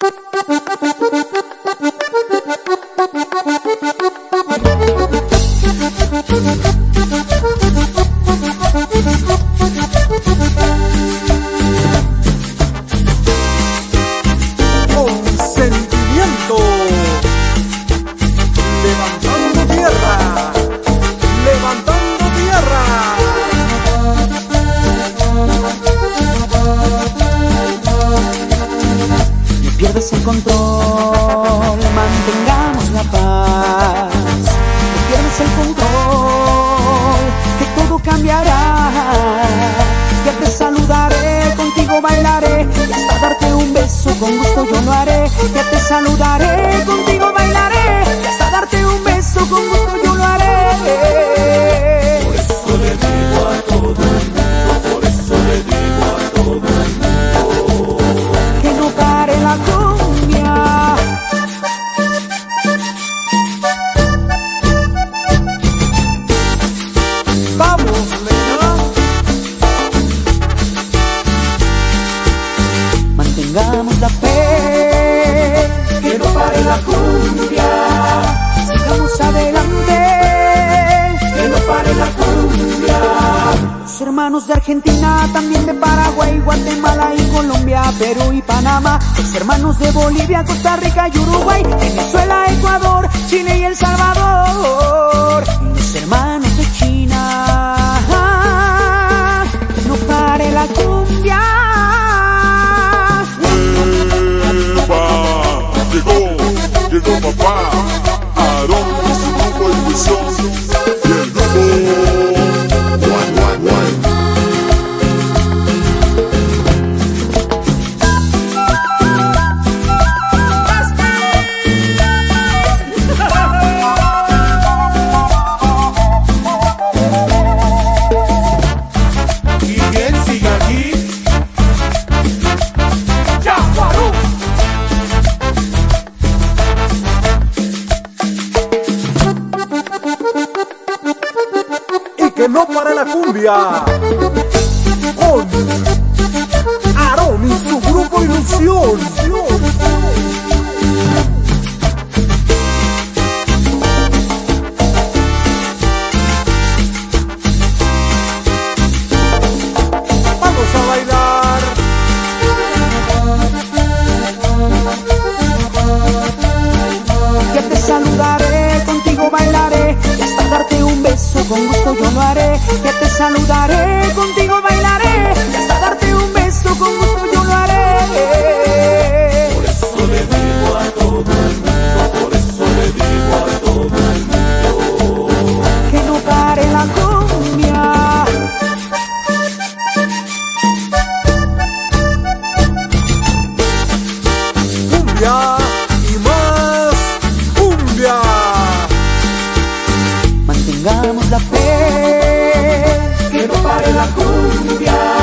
Pierdes el control, mantengamos la paz. No pierdes el control, que todo cambiará. Ya te saludaré, contigo bailaré, y hasta darte un beso con gusto yo lo haré. Ya te saludaré, contigo bailaré, y hasta darte un beso con gusto yo lo haré. Por eso le digo a todo el mundo, por eso le digo a todo el mundo, que no pare la cumbia. ¡vamos, nena! Mantengamos la fe, Que no pare la cumbia, sigamos adelante. que no pare la cumbia. Los hermanos de Argentina, también de Paraguay, Guatemala y Colombia, Perú y Panamá. Los hermanos de Bolivia, Costa Rica y Uruguay, Venezuela, Ecuador, Chile y El Salvador. Y los hermanos de China, que no pare la cumbia. Llegó papá, Aarón y su grupo de Wilson y el grupo One. ¿Y quién sigue aquí? ¡Yaguarú! Y que no pare la cumbia con Aarón y su grupo Ilusión. Vamos a bailar. Ya te saludaré, contigo bailaré, y hasta darte un beso con gusto yo lo haré. Ya te saludaré, contigo bailaré, y hasta darte un beso con gusto yo lo haré. Por eso le digo a todo el mundo, por eso le digo a todo el mundo, Que no pare la cumbia. Cumbia y más cumbia. Mantengamos la fe, que no pare la cumbia.